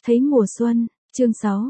Thấy mùa xuân, chương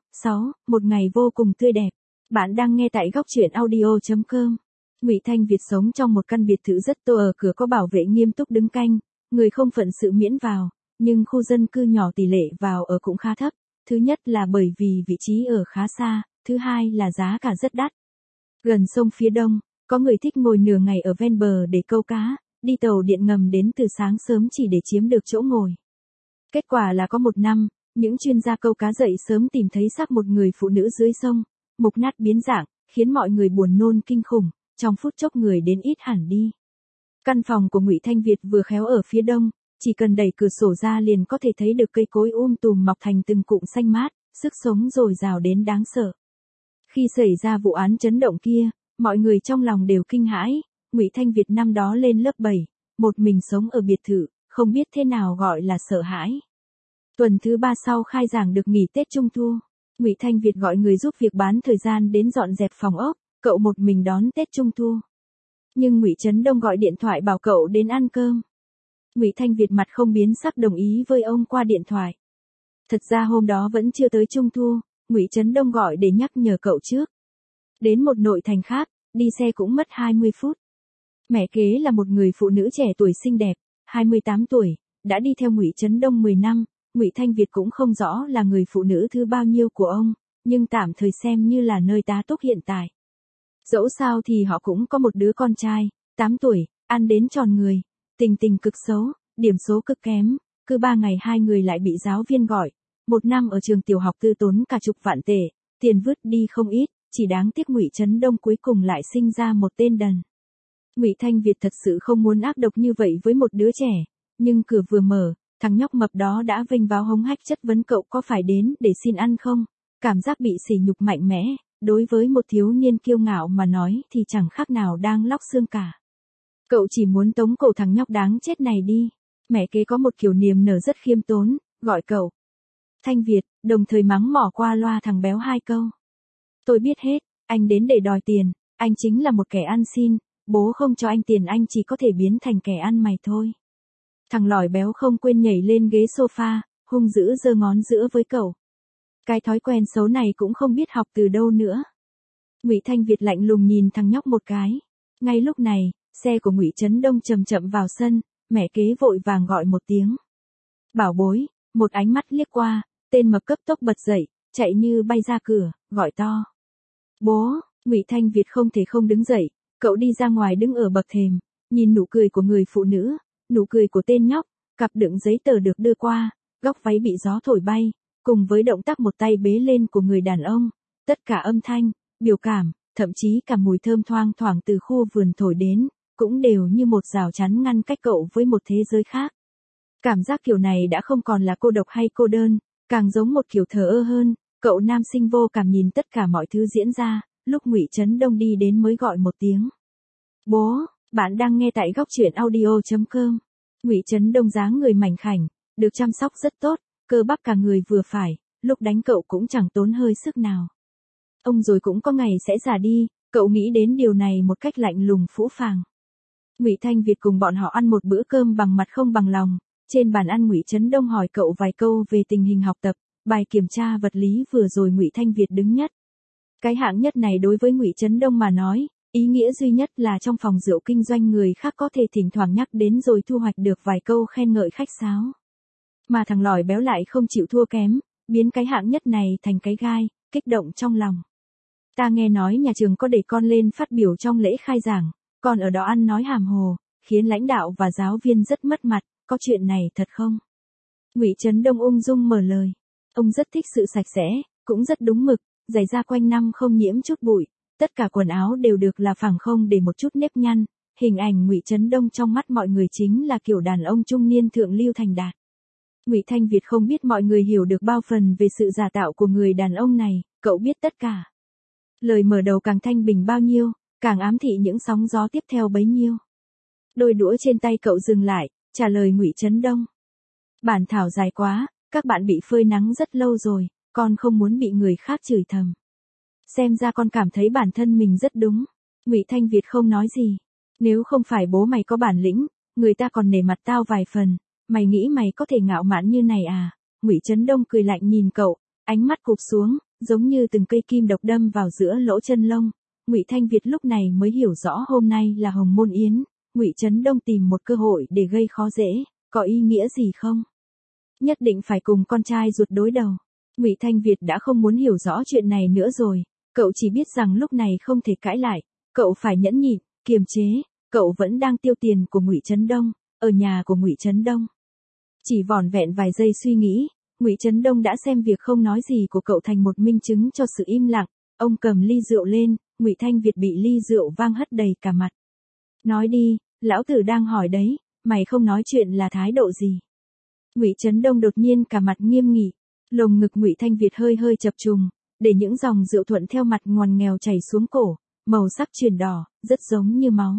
6, một ngày vô cùng tươi đẹp. Bạn đang nghe tại góc truyện audio.com. Ngụy Thanh Việt sống trong một căn biệt thự rất to, ở cửa có bảo vệ nghiêm túc đứng canh, người không phận sự miễn vào, nhưng khu dân cư nhỏ tỷ lệ vào ở cũng khá thấp. Thứ nhất là bởi vì vị trí ở khá xa, thứ hai là giá cả rất đắt. Gần sông phía đông, có người thích ngồi nửa ngày ở ven bờ để câu cá, đi tàu điện ngầm đến từ sáng sớm chỉ để chiếm được chỗ ngồi. Kết quả là có một năm, những chuyên gia câu cá dậy sớm tìm thấy xác một người phụ nữ dưới sông, mục nát biến dạng, khiến mọi người buồn nôn kinh khủng, trong phút chốc người đến ít hẳn đi. Căn phòng của Ngụy Thanh Việt vừa khéo ở phía đông, chỉ cần đẩy cửa sổ ra liền có thể thấy được cây cối tùm mọc thành từng cụm xanh mát, sức sống dồi dào đến đáng sợ. Khi xảy ra vụ án chấn động kia, mọi người trong lòng đều kinh hãi. Ngụy Thanh Việt năm đó lên lớp 7, một mình sống ở biệt thự, không biết thế nào gọi là sợ hãi. Tuần thứ 3 sau khai giảng được nghỉ Tết Trung Thu, Ngụy Thanh Việt gọi người giúp việc bán thời gian đến dọn dẹp phòng ốc, cậu một mình đón Tết Trung Thu. Nhưng Ngụy Trấn Đông gọi điện thoại bảo cậu đến ăn cơm. Ngụy Thanh Việt mặt không biến sắc đồng ý với ông qua điện thoại. Thật ra hôm đó vẫn chưa tới Trung Thu, Ngụy Trấn Đông gọi để nhắc nhở cậu trước. Đến một nội thành khác, đi xe cũng mất 20 phút. Mẹ kế là một người phụ nữ trẻ tuổi xinh đẹp, 28 tuổi, đã đi theo Ngụy Trấn Đông 10 năm. Ngụy Thanh Việt cũng không rõ là người phụ nữ thứ bao nhiêu của ông, nhưng tạm thời xem như là nơi tá túc hiện tại. Dẫu sao thì họ cũng có một đứa con trai, 8 tuổi, ăn đến tròn người, tình cực xấu, điểm số cực kém, cứ 3 ngày hai người lại bị giáo viên gọi. Một năm ở trường tiểu học tư tốn cả chục vạn tệ, tiền vứt đi không ít, chỉ đáng tiếc Ngụy Trấn Đông cuối cùng lại sinh ra một tên đần. Ngụy Thanh Việt thật sự không muốn ác độc như vậy với một đứa trẻ, nhưng cửa vừa mở, thằng nhóc mập đó đã vênh váo hống hách chất vấn cậu có phải đến để xin ăn không. Cảm giác bị sỉ nhục mạnh mẽ, đối với một thiếu niên kiêu ngạo mà nói thì chẳng khác nào đang lóc xương cả. Cậu chỉ muốn tống cổ thằng nhóc đáng chết này đi. Mẹ kế có một kiểu niềm nở rất khiêm tốn, gọi cậu Thanh Việt, đồng thời mắng mỏ qua loa thằng béo 2 câu. Tôi biết hết, anh đến để đòi tiền, anh chính là một kẻ ăn xin, bố không cho anh tiền anh chỉ có thể biến thành kẻ ăn mày thôi. Thằng lỏi béo không quên nhảy lên ghế sofa, hung dữ giơ ngón giữa với cậu. Cái thói quen xấu này cũng không biết học từ đâu nữa. Ngụy Thanh Việt lạnh lùng nhìn thằng nhóc một cái. Ngay lúc này, xe của Ngụy Trấn Đông chậm chậm vào sân, mẹ kế vội vàng gọi một tiếng. Bảo bối, một ánh mắt liếc qua, tên mập cấp tốc bật dậy, chạy như bay ra cửa, gọi to. Bố, Ngụy Thanh Việt không thể không đứng dậy, cậu đi ra ngoài đứng ở bậc thềm, nhìn nụ cười của người phụ nữ, nụ cười của tên nhóc, cặp đựng giấy tờ được đưa qua, góc váy bị gió thổi bay, cùng với động tác một tay bế lên của người đàn ông, tất cả âm thanh, biểu cảm, thậm chí cả mùi thơm thoang thoảng từ khu vườn thổi đến, cũng đều như một rào chắn ngăn cách cậu với một thế giới khác. Cảm giác kiểu này đã không còn là cô độc hay cô đơn, càng giống một kiểu thờ ơ hơn, cậu nam sinh vô cảm nhìn tất cả mọi thứ diễn ra, lúc Ngụy Trấn Đông đi đến mới gọi một tiếng. Bố, bạn đang nghe tại góc truyện audio.com. Ngụy Trấn Đông dáng người mảnh khảnh, được chăm sóc rất tốt, cơ bắp cả người vừa phải, lúc đánh cậu cũng chẳng tốn hơi sức nào. Ông rồi cũng có ngày sẽ già đi, cậu nghĩ đến điều này một cách lạnh lùng phũ phàng. Ngụy Thanh Việt cùng bọn họ ăn một bữa cơm bằng mặt không bằng lòng. Trên bàn ăn Ngụy Trấn Đông hỏi cậu vài câu về tình hình học tập, bài kiểm tra vật lý vừa rồi Ngụy Thanh Việt đứng nhất. Cái hạng nhất này đối với Ngụy Trấn Đông mà nói, ý nghĩa duy nhất là trong phòng rượu kinh doanh người khác có thể thỉnh thoảng nhắc đến rồi thu hoạch được vài câu khen ngợi khách sáo. Mà thằng lỏi béo lại không chịu thua kém, biến cái hạng nhất này thành cái gai, kích động trong lòng. Ta nghe nói nhà trường có để con lên phát biểu trong lễ khai giảng, con ở đó ăn nói hàm hồ, khiến lãnh đạo và giáo viên rất mất mặt, có chuyện này thật không? Ngụy Trấn Đông ung dung mở lời. Ông rất thích sự sạch sẽ, cũng rất đúng mực, giày da quanh năm không nhiễm chút bụi, tất cả quần áo đều được là phẳng không để một chút nếp nhăn. Hình ảnh Ngụy Trấn Đông trong mắt mọi người chính là kiểu đàn ông trung niên thượng lưu thành đạt. Ngụy Thanh Việt không biết mọi người hiểu được bao phần về sự giả tạo của người đàn ông này, cậu biết tất cả. Lời mở đầu càng thanh bình bao nhiêu, càng ám thị những sóng gió tiếp theo bấy nhiêu. Đôi đũa trên tay cậu dừng lại, trả lời Ngụy Trấn Đông. Bản thảo dài quá, các bạn bị phơi nắng rất lâu rồi, con không muốn bị người khác chửi thầm. Xem ra con cảm thấy bản thân mình rất đúng. Ngụy Thanh Việt không nói gì. Nếu không phải bố mày có bản lĩnh, người ta còn nể mặt tao vài phần. Mày nghĩ mày có thể ngạo mạn như này à? Ngụy Trấn Đông cười lạnh nhìn cậu, ánh mắt cụp xuống, giống như từng cây kim độc đâm vào giữa lỗ chân lông. Ngụy Thanh Việt lúc này mới hiểu rõ hôm nay là Hồng Môn Yến, Ngụy Trấn Đông tìm một cơ hội để gây khó dễ, có ý nghĩa gì không? Nhất định phải cùng con trai ruột đối đầu. Ngụy Thanh Việt đã không muốn hiểu rõ chuyện này nữa rồi, cậu chỉ biết rằng lúc này không thể cãi lại, cậu phải nhẫn nhịn, kiềm chế, cậu vẫn đang tiêu tiền của Ngụy Trấn Đông, ở nhà của Ngụy Trấn Đông. Chỉ vỏn vẹn vài giây suy nghĩ, Ngụy Trấn Đông đã xem việc không nói gì của cậu thành một minh chứng cho sự im lặng, ông cầm ly rượu lên, Ngụy Thanh Việt bị ly rượu vang hất đầy cả mặt. Nói đi, lão tử đang hỏi đấy, mày không nói chuyện là thái độ gì? Ngụy Trấn Đông đột nhiên cả mặt nghiêm nghị, lồng ngực Ngụy Thanh Việt hơi hơi chập trùng, để những dòng rượu thuận theo mặt ngoằn nghèo chảy xuống cổ, màu sắc chuyển đỏ, rất giống như máu.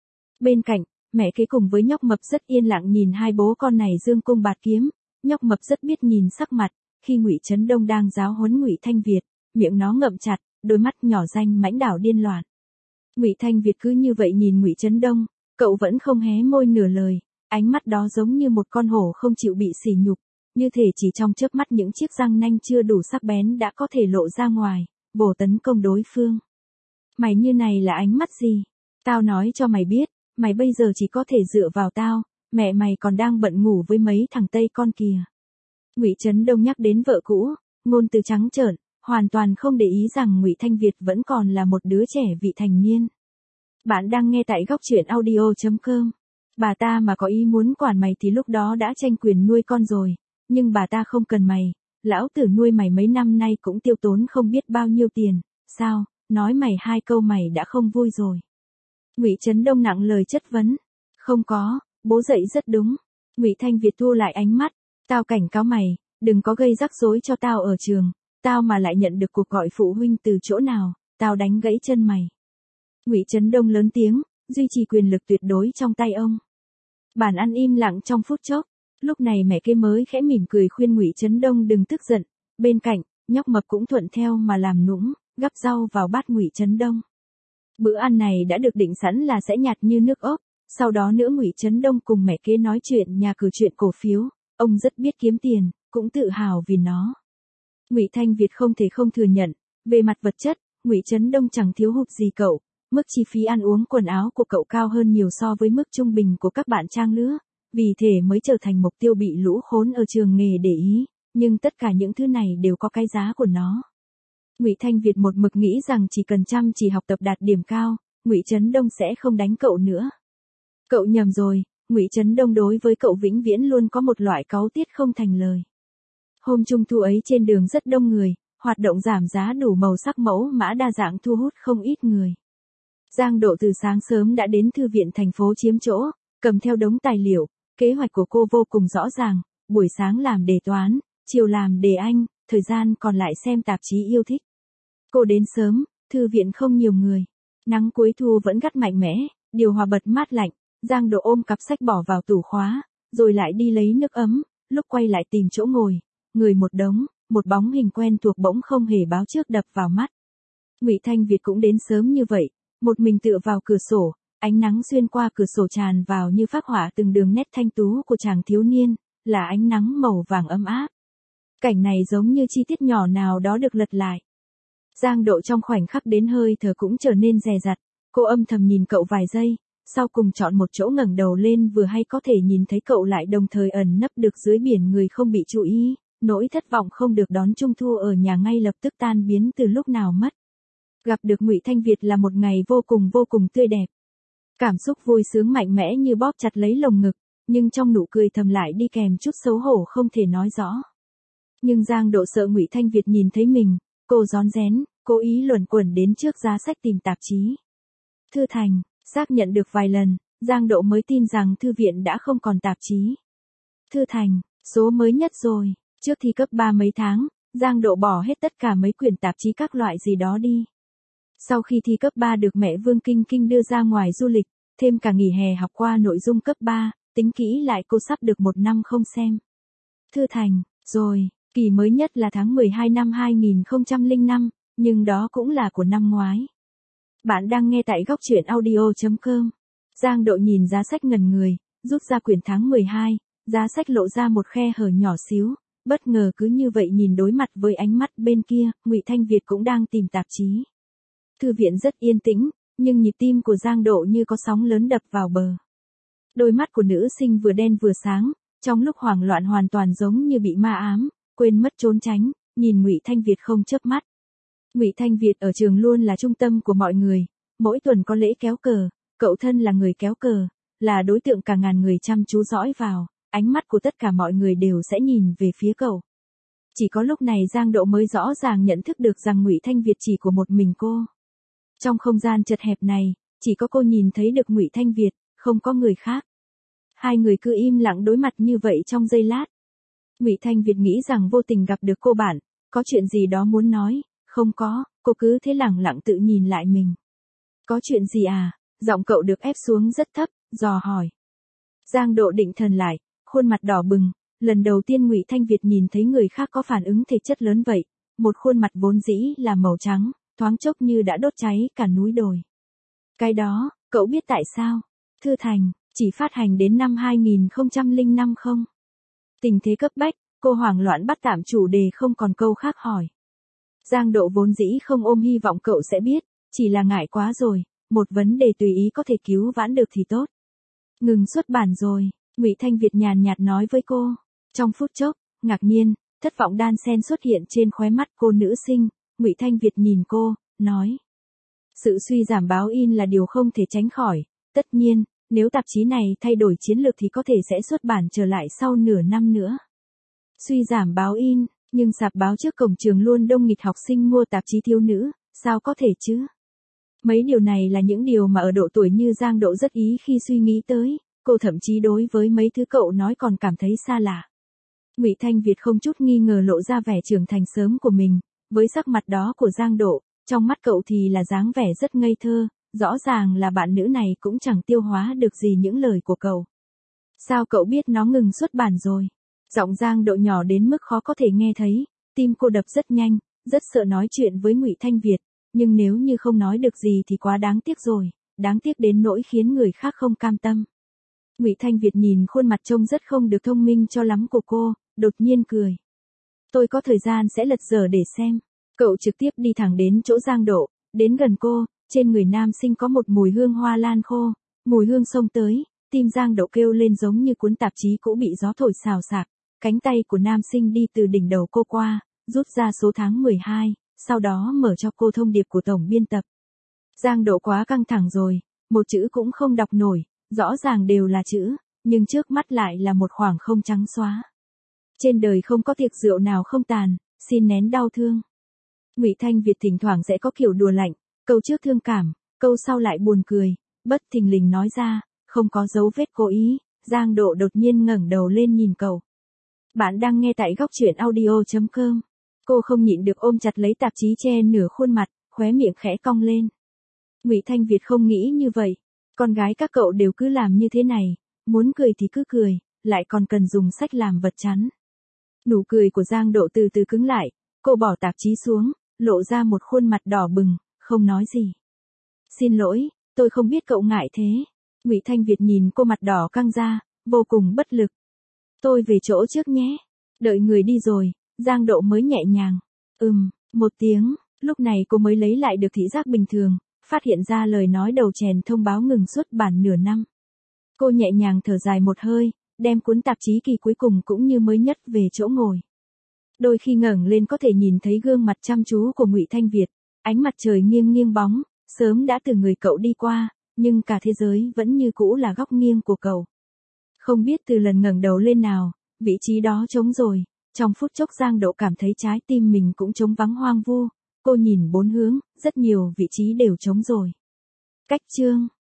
Bên cạnh, mẹ kế cùng với nhóc mập rất yên lặng nhìn hai bố con này dương cung bạt kiếm, nhóc mập rất biết nhìn sắc mặt, khi Ngụy Trấn Đông đang giáo huấn Ngụy Thanh Việt, miệng nó ngậm chặt, đôi mắt nhỏ ranh mãnh đảo điên loạn. Ngụy Thanh Việt cứ như vậy nhìn Ngụy Trấn Đông, cậu vẫn không hé môi nửa lời, ánh mắt đó giống như một con hổ không chịu bị sỉ nhục, như thể chỉ trong chớp mắt những chiếc răng nanh chưa đủ sắc bén đã có thể lộ ra ngoài, bổ tấn công đối phương. Mày như này là ánh mắt gì? Tao nói cho mày biết, mày bây giờ chỉ có thể dựa vào tao, mẹ mày còn đang bận ngủ với mấy thằng Tây con kìa. Ngụy Trấn Đông nhắc đến vợ cũ, ngôn từ trắng trợn, hoàn toàn không để ý rằng Ngụy Thanh Việt vẫn còn là một đứa trẻ vị thành niên. Bạn đang nghe tại góc truyện audio.com. Bà ta mà có ý muốn quản mày thì lúc đó đã tranh quyền nuôi con rồi, nhưng bà ta không cần mày, lão tử nuôi mày mấy năm nay cũng tiêu tốn không biết bao nhiêu tiền, sao, nói mày hai câu mày đã không vui rồi. Ngụy Trấn Đông nặng lời chất vấn. Không có, bố dạy rất đúng. Ngụy Thanh Việt thu lại ánh mắt, tao cảnh cáo mày, đừng có gây rắc rối cho tao ở trường, tao mà lại nhận được cuộc gọi phụ huynh từ chỗ nào, tao đánh gãy chân mày. Ngụy Trấn Đông lớn tiếng, duy trì quyền lực tuyệt đối trong tay ông. Bàn ăn im lặng trong phút chốc, lúc này mẹ kế mới khẽ mỉm cười khuyên Ngụy Trấn Đông đừng tức giận, bên cạnh, nhóc mập cũng thuận theo mà làm nũng, gắp rau vào bát Ngụy Trấn Đông. Bữa ăn này đã được định sẵn là sẽ nhạt như nước ốp, sau đó nữa Ngụy Trấn Đông cùng mẹ kế nói chuyện nhà cửa chuyện cổ phiếu, ông rất biết kiếm tiền, cũng tự hào vì nó. Ngụy Thanh Việt không thể không thừa nhận, về mặt vật chất, Ngụy Trấn Đông chẳng thiếu hụt gì cậu, mức chi phí ăn uống quần áo của cậu cao hơn nhiều so với mức trung bình của các bạn trang lứa, vì thế mới trở thành mục tiêu bị lũ khốn ở trường nghề để ý, nhưng tất cả những thứ này đều có cái giá của nó. Ngụy Thanh Việt một mực nghĩ rằng chỉ cần chăm chỉ học tập đạt điểm cao, Ngụy Trấn Đông sẽ không đánh cậu nữa. Cậu nhầm rồi, Ngụy Trấn Đông đối với cậu vĩnh viễn luôn có một loại cáu tiết không thành lời. Hôm trung thu ấy trên đường rất đông người, hoạt động giảm giá đủ màu sắc mẫu mã đa dạng thu hút không ít người. Giang Độ từ sáng sớm đã đến thư viện thành phố chiếm chỗ, cầm theo đống tài liệu, kế hoạch của cô vô cùng rõ ràng, buổi sáng làm đề toán, chiều làm đề Anh, thời gian còn lại xem tạp chí yêu thích. Cô đến sớm, thư viện không nhiều người. Nắng cuối thu vẫn gắt mạnh mẽ, điều hòa bật mát lạnh, Giang Độ ôm cặp sách bỏ vào tủ khóa, rồi lại đi lấy nước ấm, lúc quay lại tìm chỗ ngồi, người một đống, một bóng hình quen thuộc bỗng không hề báo trước đập vào mắt. Ngụy Thanh Việt cũng đến sớm như vậy, một mình tựa vào cửa sổ, ánh nắng xuyên qua cửa sổ tràn vào như phác họa từng đường nét thanh tú của chàng thiếu niên, là ánh nắng màu vàng ấm áp. Cảnh này giống như chi tiết nhỏ nào đó được lật lại. Giang Độ trong khoảnh khắc đến hơi thở cũng trở nên dè dặt, cô âm thầm nhìn cậu vài giây, sau cùng chọn một chỗ ngẩng đầu lên vừa hay có thể nhìn thấy cậu lại đồng thời ẩn nấp được dưới biển người không bị chú ý, nỗi thất vọng không được đón trung thu ở nhà ngay lập tức tan biến từ lúc nào mất. Gặp được Ngụy Thanh Việt là một ngày vô cùng tươi đẹp. Cảm xúc vui sướng mạnh mẽ như bóp chặt lấy lồng ngực, nhưng trong nụ cười thầm lại đi kèm chút xấu hổ không thể nói rõ. Nhưng Giang Độ sợ Ngụy Thanh Việt nhìn thấy mình, cô rón rén, cố ý luẩn quẩn đến trước giá sách tìm tạp chí. Thư Thành, xác nhận được vài lần, Giang Độ mới tin rằng thư viện đã không còn tạp chí. Thư Thành, số mới nhất rồi, trước thi cấp 3 mấy tháng, Giang Độ bỏ hết tất cả mấy quyển tạp chí các loại gì đó đi. Sau khi thi cấp 3 được mẹ Vương Kinh Kinh đưa ra ngoài du lịch, thêm cả nghỉ hè học qua nội dung cấp 3, tính kỹ lại cô sắp được 1 năm không xem. Thư Thành, rồi, kỳ mới nhất là tháng 12 năm 2005, nhưng đó cũng là của năm ngoái. Bạn đang nghe tại góc truyện audio.com. Giang Độ nhìn giá sách ngẩn người, rút ra quyển tháng 12, giá sách lộ ra một khe hở nhỏ xíu, bất ngờ cứ như vậy nhìn đối mặt với ánh mắt bên kia, Ngụy Thanh Việt cũng đang tìm tạp chí. Thư viện rất yên tĩnh, nhưng nhịp tim của Giang Độ như có sóng lớn đập vào bờ. Đôi mắt của nữ sinh vừa đen vừa sáng, trong lúc hoảng loạn hoàn toàn giống như bị ma ám, quên mất trốn tránh, nhìn Ngụy Thanh Việt không chớp mắt. Ngụy Thanh Việt ở trường luôn là trung tâm của mọi người, mỗi tuần có lễ kéo cờ, cậu thân là người kéo cờ, là đối tượng cả ngàn người chăm chú dõi vào, ánh mắt của tất cả mọi người đều sẽ nhìn về phía cậu. Chỉ có lúc này Giang Độ mới rõ ràng nhận thức được rằng Ngụy Thanh Việt chỉ của một mình cô. Trong không gian chật hẹp này, chỉ có cô nhìn thấy được Ngụy Thanh Việt, không có người khác. Hai người cứ im lặng đối mặt như vậy trong giây lát. Ngụy Thanh Việt nghĩ rằng vô tình gặp được cô bạn, có chuyện gì đó muốn nói, không có, cô cứ thế lẳng lặng tự nhìn lại mình. Có chuyện gì à? Giọng cậu được ép xuống rất thấp, dò hỏi. Giang Độ định thần lại, khuôn mặt đỏ bừng, lần đầu tiên Ngụy Thanh Việt nhìn thấy người khác có phản ứng thể chất lớn vậy, một khuôn mặt vốn dĩ là màu trắng, thoáng chốc như đã đốt cháy cả núi đồi. Cái đó, cậu biết tại sao? Thư Thành, chỉ phát hành đến năm 2005 không? Tình thế cấp bách, cô hoảng loạn bắt tạm chủ đề không còn câu khác hỏi. Giang Độ vốn dĩ không ôm hy vọng cậu sẽ biết, chỉ là ngại quá rồi, một vấn đề tùy ý có thể cứu vãn được thì tốt. Ngừng xuất bản rồi, Ngụy Thanh Việt nhàn nhạt nói với cô. Trong phút chốc, ngạc nhiên, thất vọng đan xen xuất hiện trên khóe mắt cô nữ sinh, Ngụy Thanh Việt nhìn cô, nói. Sự suy giảm báo in là điều không thể tránh khỏi, tất nhiên, nếu tạp chí này thay đổi chiến lược thì có thể sẽ xuất bản trở lại sau nửa năm nữa. Suy giảm báo in, nhưng rạp báo trước cổng trường luôn đông nghịt học sinh mua tạp chí thiếu nữ, sao có thể chứ? Mấy điều này là những điều mà ở độ tuổi như Giang Độ rất ý khi suy nghĩ tới, cô thậm chí đối với mấy thứ cậu nói còn cảm thấy xa lạ. Ngụy Thanh Việt không chút nghi ngờ lộ ra vẻ trưởng thành sớm của mình, với sắc mặt đó của Giang Độ, trong mắt cậu thì là dáng vẻ rất ngây thơ, rõ ràng là bạn nữ này cũng chẳng tiêu hóa được gì những lời của cậu. Sao cậu biết nó ngừng xuất bản rồi? Giọng Giang Độ nhỏ đến mức khó có thể nghe thấy, tim cô đập rất nhanh, rất sợ nói chuyện với Ngụy Thanh Việt, nhưng nếu như không nói được gì thì quá đáng tiếc rồi, đáng tiếc đến nỗi khiến người khác không cam tâm. Ngụy Thanh Việt nhìn khuôn mặt trông rất không được thông minh cho lắm của cô, đột nhiên cười. Tôi có thời gian sẽ lật dở để xem. Cậu trực tiếp đi thẳng đến chỗ Giang Độ, đến gần cô, trên người nam sinh có một mùi hương hoa lan khô, mùi hương xông tới, tim Giang Độ kêu lên giống như cuốn tạp chí cũ bị gió thổi xào xạc, cánh tay của nam sinh đi từ đỉnh đầu cô qua, rút ra số tháng 12, sau đó mở cho cô thông điệp của tổng biên tập. Giang Độ quá căng thẳng rồi, một chữ cũng không đọc nổi, rõ ràng đều là chữ, nhưng trước mắt lại là một khoảng không trắng xóa. Trên đời không có tiệc rượu nào không tàn, xin nén đau thương. Ngụy Thanh Việt thỉnh thoảng sẽ có kiểu đùa lạnh, câu trước thương cảm, câu sau lại buồn cười, bất thình lình nói ra, không có dấu vết cố ý. Giang Độ đột nhiên ngẩng đầu lên nhìn cậu. Bạn đang nghe tại góc truyện audio.com. Cô không nhịn được ôm chặt lấy tạp chí che nửa khuôn mặt, khóe miệng khẽ cong lên. Ngụy Thanh Việt không nghĩ như vậy, con gái các cậu đều cứ làm như thế này, muốn cười thì cứ cười, lại còn cần dùng sách làm vật chắn. Nụ cười của Giang Độ từ từ cứng lại, cô bỏ tạp chí xuống, lộ ra một khuôn mặt đỏ bừng, không nói gì. Xin lỗi, tôi không biết cậu ngại thế. Ngụy Thanh Việt nhìn cô mặt đỏ căng ra, vô cùng bất lực. Tôi về chỗ trước nhé. Đợi người đi rồi, Giang Độ mới nhẹ nhàng. Một tiếng, lúc này cô mới lấy lại được thị giác bình thường, phát hiện ra lời nói đầu chèn thông báo ngừng xuất bản nửa năm. Cô nhẹ nhàng thở dài một hơi, đem cuốn tạp chí kỳ cuối cùng cũng như mới nhất về chỗ ngồi. Đôi khi ngẩng lên có thể nhìn thấy gương mặt chăm chú của Ngụy Thanh Việt, ánh mặt trời nghiêng nghiêng bóng, sớm đã từ người cậu đi qua, nhưng cả thế giới vẫn như cũ là góc nghiêng của cậu. Không biết từ lần ngẩng đầu lên nào, vị trí đó trống rồi, trong phút chốc Giang Độ cảm thấy trái tim mình cũng trống vắng hoang vu, cô nhìn bốn hướng, rất nhiều vị trí đều trống rồi. Cách chương